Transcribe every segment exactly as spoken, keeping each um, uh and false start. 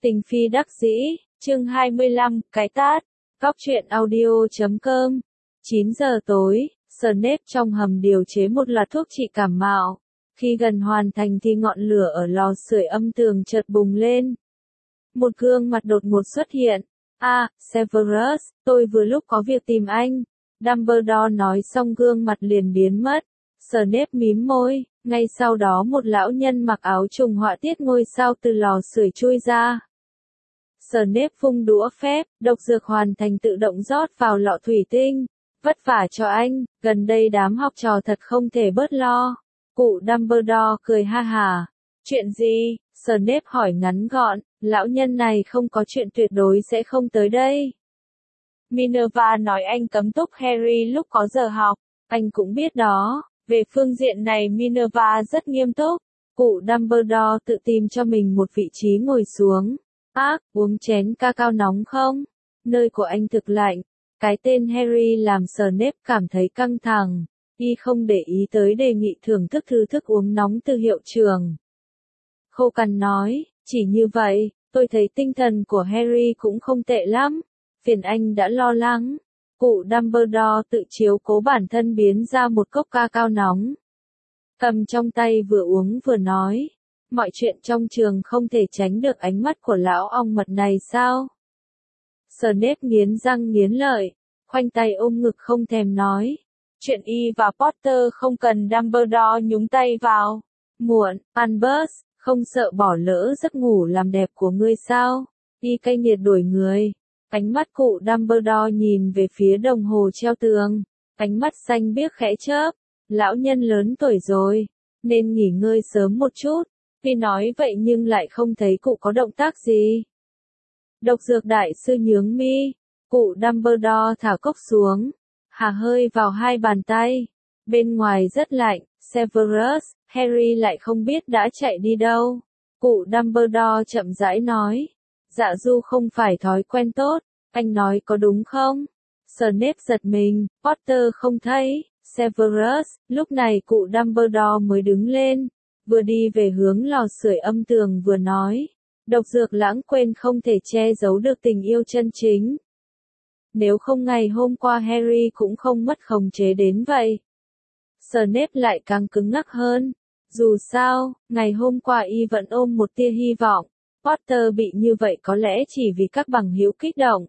Tình phi đắc dĩ, chương hai mươi lăm, cái tát, góc truyện audio chấm com. chín giờ tối, Snape trong hầm điều chế một loạt thuốc trị cảm mạo. Khi gần hoàn thành thì ngọn lửa ở lò sưởi âm tường chợt bùng lên. Một gương mặt đột ngột xuất hiện. À, Severus, tôi vừa lúc có việc tìm anh. Dumbledore nói xong gương mặt liền biến mất. Snape mím môi, ngay sau đó một lão nhân mặc áo trùng họa tiết ngôi sao từ lò sưởi chui ra. Snape vung đũa phép, độc dược hoàn thành tự động rót vào lọ thủy tinh. Vất vả cho anh, gần đây đám học trò thật không thể bớt lo. Cụ Dumbledore cười ha hả. Chuyện gì? Snape hỏi ngắn gọn, lão nhân này không có chuyện tuyệt đối sẽ không tới đây. Minerva nói anh cấm túc Harry lúc có giờ học, anh cũng biết đó. Về phương diện này Minerva rất nghiêm túc. Cụ Dumbledore tự tìm cho mình một vị trí ngồi xuống. Ác, uống chén cacao nóng không? Nơi của anh thực lạnh. Cái tên Harry làm Snape cảm thấy căng thẳng. Y không để ý tới đề nghị thưởng thức thứ thức uống nóng từ hiệu trường. Khô cằn nói, chỉ như vậy, tôi thấy tinh thần của Harry cũng không tệ lắm. Phiền anh đã lo lắng. Cụ Dumbledore tự chiếu cố bản thân biến ra một cốc cacao nóng. Cầm trong tay vừa uống vừa nói. Mọi chuyện trong trường không thể tránh được ánh mắt của lão ong mật này sao? Snape nghiến răng nghiến lợi, khoanh tay ôm ngực không thèm nói. Chuyện y và Potter không cần Dumbledore nhúng tay vào. Muộn, Albus, không sợ bỏ lỡ giấc ngủ làm đẹp của ngươi sao? Y cay nghiệt đuổi người. Ánh mắt cụ Dumbledore nhìn về phía đồng hồ treo tường. Ánh mắt xanh biếc khẽ chớp. Lão nhân lớn tuổi rồi, nên nghỉ ngơi sớm một chút. Tuy nói vậy nhưng lại không thấy cụ có động tác gì. Độc dược đại sư nhướng mi. Cụ Dumbledore thả cốc xuống. Hà hơi vào hai bàn tay. Bên ngoài rất lạnh. Severus, Harry lại không biết đã chạy đi đâu. Cụ Dumbledore chậm rãi nói. Dạ du không phải thói quen tốt. Anh nói có đúng không? Snape giật mình. Potter không thấy. Severus, lúc này cụ Dumbledore mới đứng lên. Vừa đi về hướng lò sưởi âm tường vừa nói. Độc dược lãng quên không thể che giấu được tình yêu chân chính. Nếu không ngày hôm qua Harry cũng không mất khống chế đến vậy. Snape lại càng cứng ngắc hơn. Dù sao, ngày hôm qua y vẫn ôm một tia hy vọng. Potter bị như vậy có lẽ chỉ vì các bằng hữu kích động.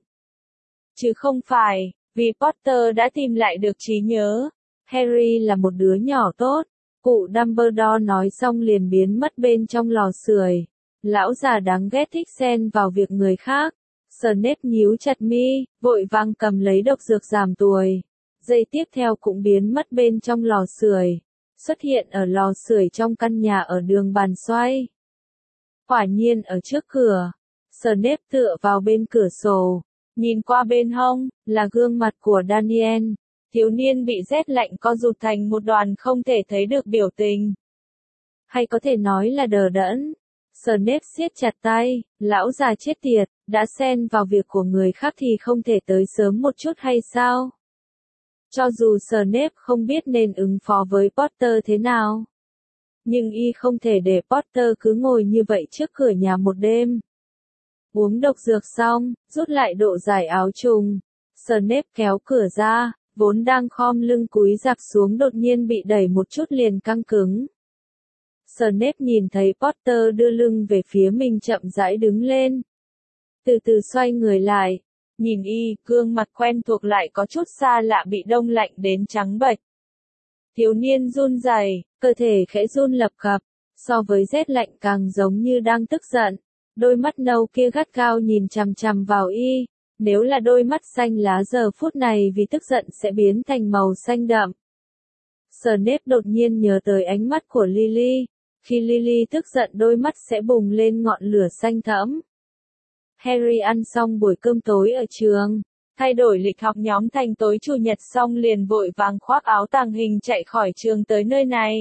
Chứ không phải, vì Potter đã tìm lại được trí nhớ. Harry là một đứa nhỏ tốt. Cụ Dumbledore nói xong liền biến mất bên trong lò sưởi. Lão già đáng ghét thích xen vào việc người khác. Snape nhíu chặt mi, vội vàng cầm lấy độc dược giảm tuổi. Giây tiếp theo cũng biến mất bên trong lò sưởi. Xuất hiện ở lò sưởi trong căn nhà ở đường bàn xoay. Quả nhiên ở trước cửa. Snape tựa vào bên cửa sổ. Nhìn qua bên hông, là gương mặt của Daniel. Thiếu niên bị rét lạnh co rụt thành một đoàn không thể thấy được biểu tình. Hay có thể nói là đờ đẫn. Snape siết chặt tay, lão già chết tiệt, đã xen vào việc của người khác thì không thể tới sớm một chút hay sao? Cho dù Snape không biết nên ứng phó với Potter thế nào. Nhưng y không thể để Potter cứ ngồi như vậy trước cửa nhà một đêm. Uống độc dược xong, rút lại độ dài áo trùng. Snape kéo cửa ra. Vốn đang khom lưng cúi rạp xuống đột nhiên bị đẩy một chút liền căng cứng. Snape nhìn thấy Potter đưa lưng về phía mình chậm rãi đứng lên. Từ từ xoay người lại. Nhìn y, gương mặt quen thuộc lại có chút xa lạ bị đông lạnh đến trắng bệch. Thiếu niên run rẩy, cơ thể khẽ run lập cập. So với rét lạnh càng giống như đang tức giận. Đôi mắt nâu kia gắt gao nhìn chằm chằm vào y. Nếu là đôi mắt xanh lá giờ phút này vì tức giận sẽ biến thành màu xanh đậm. Snape đột nhiên nhớ tới ánh mắt của Lily. Khi Lily tức giận đôi mắt sẽ bùng lên ngọn lửa xanh thẫm. Harry ăn xong buổi cơm tối ở trường. Thay đổi lịch học nhóm thành tối chủ nhật xong liền vội vàng khoác áo tàng hình chạy khỏi trường tới nơi này.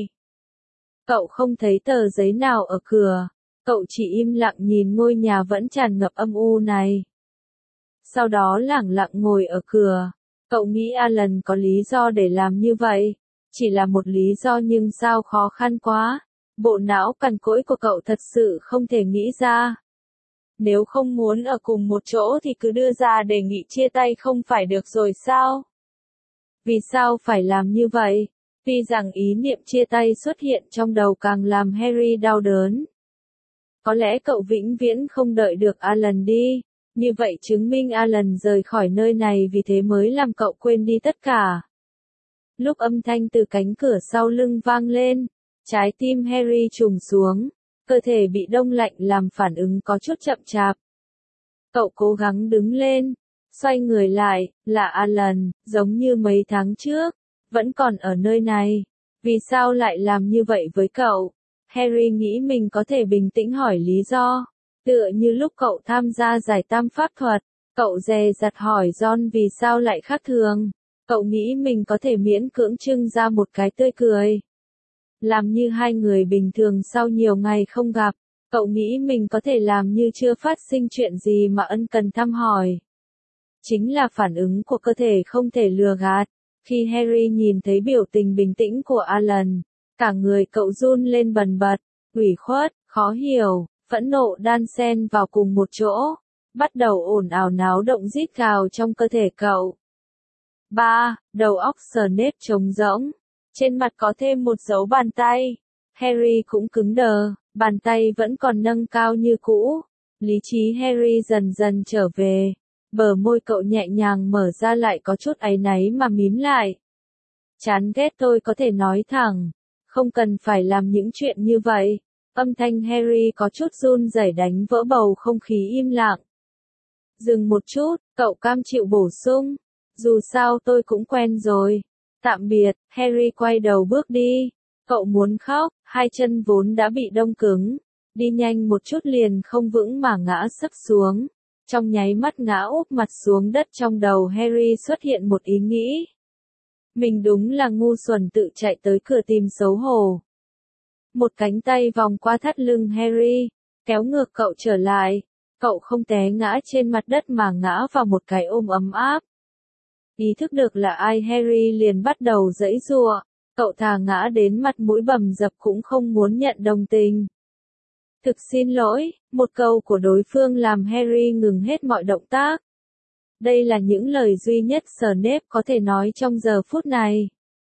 Cậu không thấy tờ giấy nào ở cửa. Cậu chỉ im lặng nhìn ngôi nhà vẫn tràn ngập âm u này. Sau đó lẳng lặng ngồi ở cửa. Cậu nghĩ Alan có lý do để làm như vậy. Chỉ là một lý do nhưng sao khó khăn quá. Bộ não cằn cỗi của cậu thật sự không thể nghĩ ra. Nếu không muốn ở cùng một chỗ thì cứ đưa ra đề nghị chia tay không phải được rồi sao? Vì sao phải làm như vậy? Tuy rằng ý niệm chia tay xuất hiện trong đầu càng làm Harry đau đớn. Có lẽ cậu vĩnh viễn không đợi được Alan đi. Như vậy chứng minh Alan rời khỏi nơi này vì thế mới làm cậu quên đi tất cả. Lúc âm thanh từ cánh cửa sau lưng vang lên, trái tim Harry trùng xuống, cơ thể bị đông lạnh làm phản ứng có chút chậm chạp. Cậu cố gắng đứng lên, xoay người lại, là Alan, giống như mấy tháng trước, vẫn còn ở nơi này. Vì sao lại làm như vậy với cậu? Harry nghĩ mình có thể bình tĩnh hỏi lý do. Tựa như lúc cậu tham gia giải tam pháp thuật, cậu dè dặt hỏi Ron vì sao lại khác thường. Cậu nghĩ mình có thể miễn cưỡng trưng ra một cái tươi cười. Làm như hai người bình thường sau nhiều ngày không gặp, cậu nghĩ mình có thể làm như chưa phát sinh chuyện gì mà ân cần thăm hỏi. Chính là phản ứng của cơ thể không thể lừa gạt. Khi Harry nhìn thấy biểu tình bình tĩnh của Alan, cả người cậu run lên bần bật, ủy khuất, khó hiểu, phẫn nộ đan xen vào cùng một chỗ, bắt đầu ồn ào náo động rít gào trong cơ thể cậu. ba. Đầu óc Snape trống rỗng. Trên mặt có thêm một dấu bàn tay. Harry cũng cứng đờ, bàn tay vẫn còn nâng cao như cũ. Lý trí Harry dần dần trở về. Bờ môi cậu nhẹ nhàng mở ra lại có chút áy náy mà mím lại. Chán ghét tôi có thể nói thẳng. Không cần phải làm những chuyện như vậy. Âm thanh Harry có chút run rẩy đánh vỡ bầu không khí im lặng. Dừng một chút, cậu cam chịu bổ sung. Dù sao tôi cũng quen rồi. Tạm biệt, Harry quay đầu bước đi. Cậu muốn khóc, hai chân vốn đã bị đông cứng. Đi nhanh một chút liền không vững mà ngã sấp xuống. Trong nháy mắt ngã úp mặt xuống đất trong đầu Harry xuất hiện một ý nghĩ. Mình đúng là ngu xuẩn tự chạy tới cửa tìm xấu hổ. Một cánh tay vòng qua thắt lưng Harry, kéo ngược cậu trở lại. Cậu không té ngã trên mặt đất mà ngã vào một cái ôm ấm áp. Ý thức được là ai Harry liền bắt đầu giãy giụa. Cậu thà ngã đến mặt mũi bầm dập cũng không muốn nhận đồng tình. Thực xin lỗi, một câu của đối phương làm Harry ngừng hết mọi động tác. Đây là những lời duy nhất Snape có thể nói trong giờ phút này.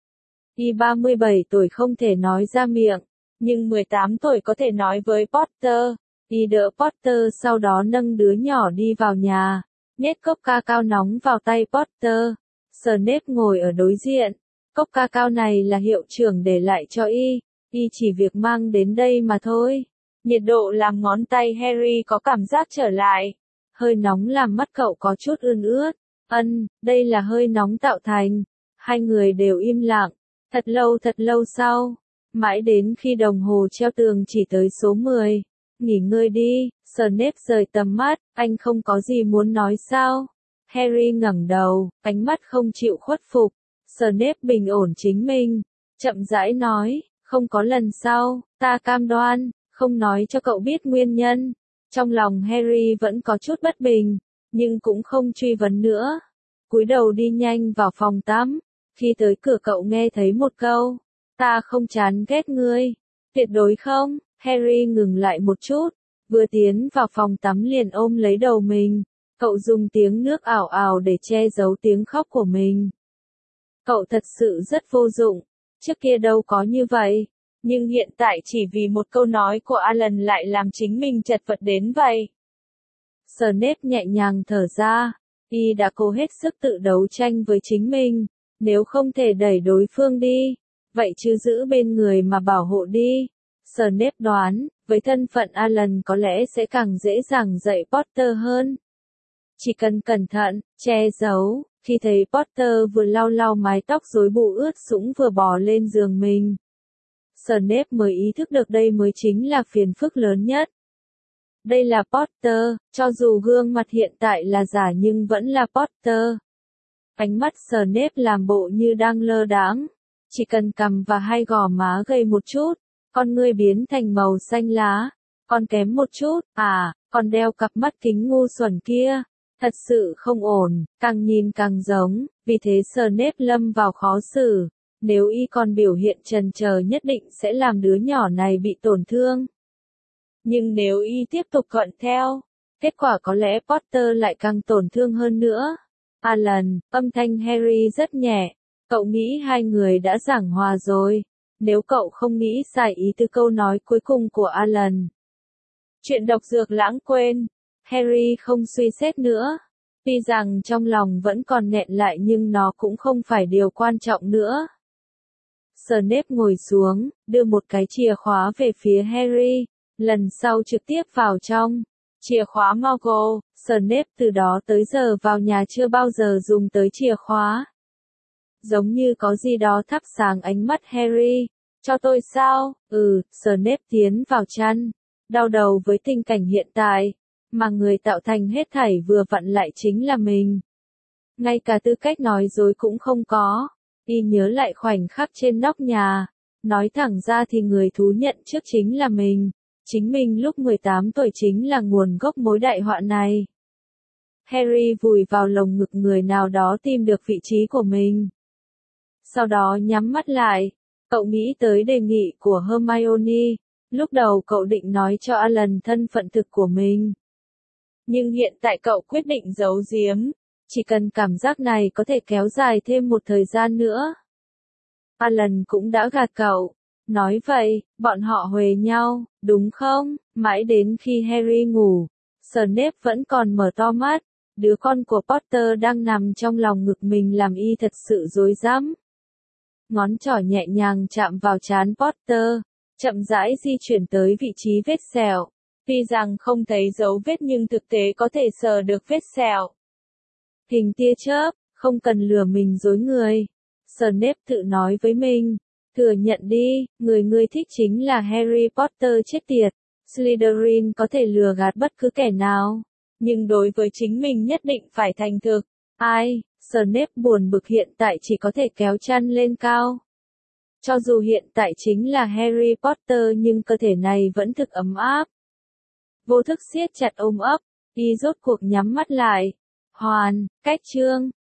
Y ba mươi bảy tuổi không thể nói ra miệng, nhưng mười tám tuổi có thể nói với Potter. Y đỡ Potter sau đó nâng đứa nhỏ đi vào nhà, nhét cốc ca cao nóng vào tay Potter. Snape ngồi ở đối diện. Cốc ca cao này là hiệu trưởng để lại cho Y. Y chỉ việc mang đến đây mà thôi. Nhiệt độ làm ngón tay Harry có cảm giác trở lại. Hơi nóng làm mắt cậu có chút ươn ướt. Ân, đây là hơi nóng tạo thành. Hai người đều im lặng. Thật lâu thật lâu sau. Mãi đến khi đồng hồ treo tường chỉ tới số mười. Nghỉ ngơi đi, Snape rời tầm mắt, anh không có gì muốn nói sao? Harry ngẩng đầu, ánh mắt không chịu khuất phục. Snape bình ổn chính mình, chậm rãi nói, không có lần sau, ta cam đoan, không nói cho cậu biết nguyên nhân. Trong lòng Harry vẫn có chút bất bình, nhưng cũng không truy vấn nữa. Cúi đầu đi nhanh vào phòng tắm, khi tới cửa cậu nghe thấy một câu, ta không chán ghét ngươi. Tuyệt đối không. Harry ngừng lại một chút, vừa tiến vào phòng tắm liền ôm lấy đầu mình. Cậu dùng tiếng nước ảo ảo để che giấu tiếng khóc của mình. Cậu thật sự rất vô dụng, trước kia đâu có như vậy, nhưng hiện tại chỉ vì một câu nói của Alan lại làm chính mình chật vật đến vậy. Snape nhẹ nhàng thở ra, y đã cố hết sức tự đấu tranh với chính mình, nếu không thể đẩy đối phương đi, vậy chứ giữ bên người mà bảo hộ đi. Snape đoán, với thân phận Alan có lẽ sẽ càng dễ dàng dạy Potter hơn. Chỉ cần cẩn thận, che giấu, khi thấy Potter vừa lau lau mái tóc rối bù ướt sũng vừa bò lên giường mình. Snape mới ý thức được đây mới chính là phiền phức lớn nhất. Đây là Potter, cho dù gương mặt hiện tại là giả nhưng vẫn là Potter. Ánh mắt Snape làm bộ như đang lơ đãng, chỉ cần cằm và hai gò má gầy một chút, con ngươi biến thành màu xanh lá, còn kém một chút, à, còn đeo cặp mắt kính ngu xuẩn kia, thật sự không ổn, càng nhìn càng giống, vì thế Snape lâm vào khó xử, nếu y còn biểu hiện chần chờ nhất định sẽ làm đứa nhỏ này bị tổn thương. Nhưng nếu y tiếp tục thuận theo, Kết quả có lẽ Potter lại càng tổn thương hơn nữa. Alan, âm thanh Harry rất nhẹ. Cậu nghĩ hai người đã giảng hòa rồi. Nếu cậu không nghĩ sai ý từ câu nói cuối cùng của Alan. Chuyện độc dược lãng quên. Harry không suy xét nữa. Tuy rằng trong lòng vẫn còn nghẹn lại nhưng nó cũng không phải điều quan trọng nữa. Snape ngồi xuống, đưa một cái chìa khóa về phía Harry, lần sau trực tiếp vào trong. Chìa khóa Muggle, Snape từ đó tới giờ vào nhà chưa bao giờ dùng tới chìa khóa. Giống như có gì đó thắp sáng ánh mắt Harry. Cho tôi sao? Ừ, Snape tiến vào chăn. Đau đầu với tình cảnh hiện tại, mà người tạo thành hết thảy vừa vặn lại chính là mình. Ngay cả tư cách nói dối cũng không có. Y nhớ lại khoảnh khắc trên nóc nhà. Nói thẳng ra thì người thú nhận trước chính là mình. Chính mình lúc mười tám tuổi chính là nguồn gốc mối đại họa này. Harry vùi vào lồng ngực người nào đó tìm được vị trí của mình. Sau đó nhắm mắt lại. Cậu nghĩ tới đề nghị của Hermione. Lúc đầu cậu định nói cho Alan thân phận thực của mình. Nhưng hiện tại cậu quyết định giấu giếm. Chỉ cần cảm giác này có thể kéo dài thêm một thời gian nữa. Alan cũng đã gạt cậu. Nói vậy, bọn họ huề nhau, đúng không? Mãi đến khi Harry ngủ, Snape vẫn còn mở to mắt. Đứa con của Potter đang nằm trong lòng ngực mình làm y thật sự rối rắm. Ngón trỏ nhẹ nhàng chạm vào trán Potter, chậm rãi di chuyển tới vị trí vết sẹo. Tuy rằng không thấy dấu vết nhưng thực tế có thể sờ được vết sẹo. Hình tia chớp, không cần lừa mình dối người. Snape tự nói với mình. Thừa nhận đi, người ngươi thích chính là Harry Potter chết tiệt. Slytherin có thể lừa gạt bất cứ kẻ nào. Nhưng đối với chính mình nhất định phải thành thực. Ai? Snape buồn bực hiện tại chỉ có thể kéo chăn lên cao. Cho dù hiện tại chính là Harry Potter nhưng cơ thể này vẫn thực ấm áp. Vô thức siết chặt ôm ấp, y rốt cuộc nhắm mắt lại. Hoàn, cách chương.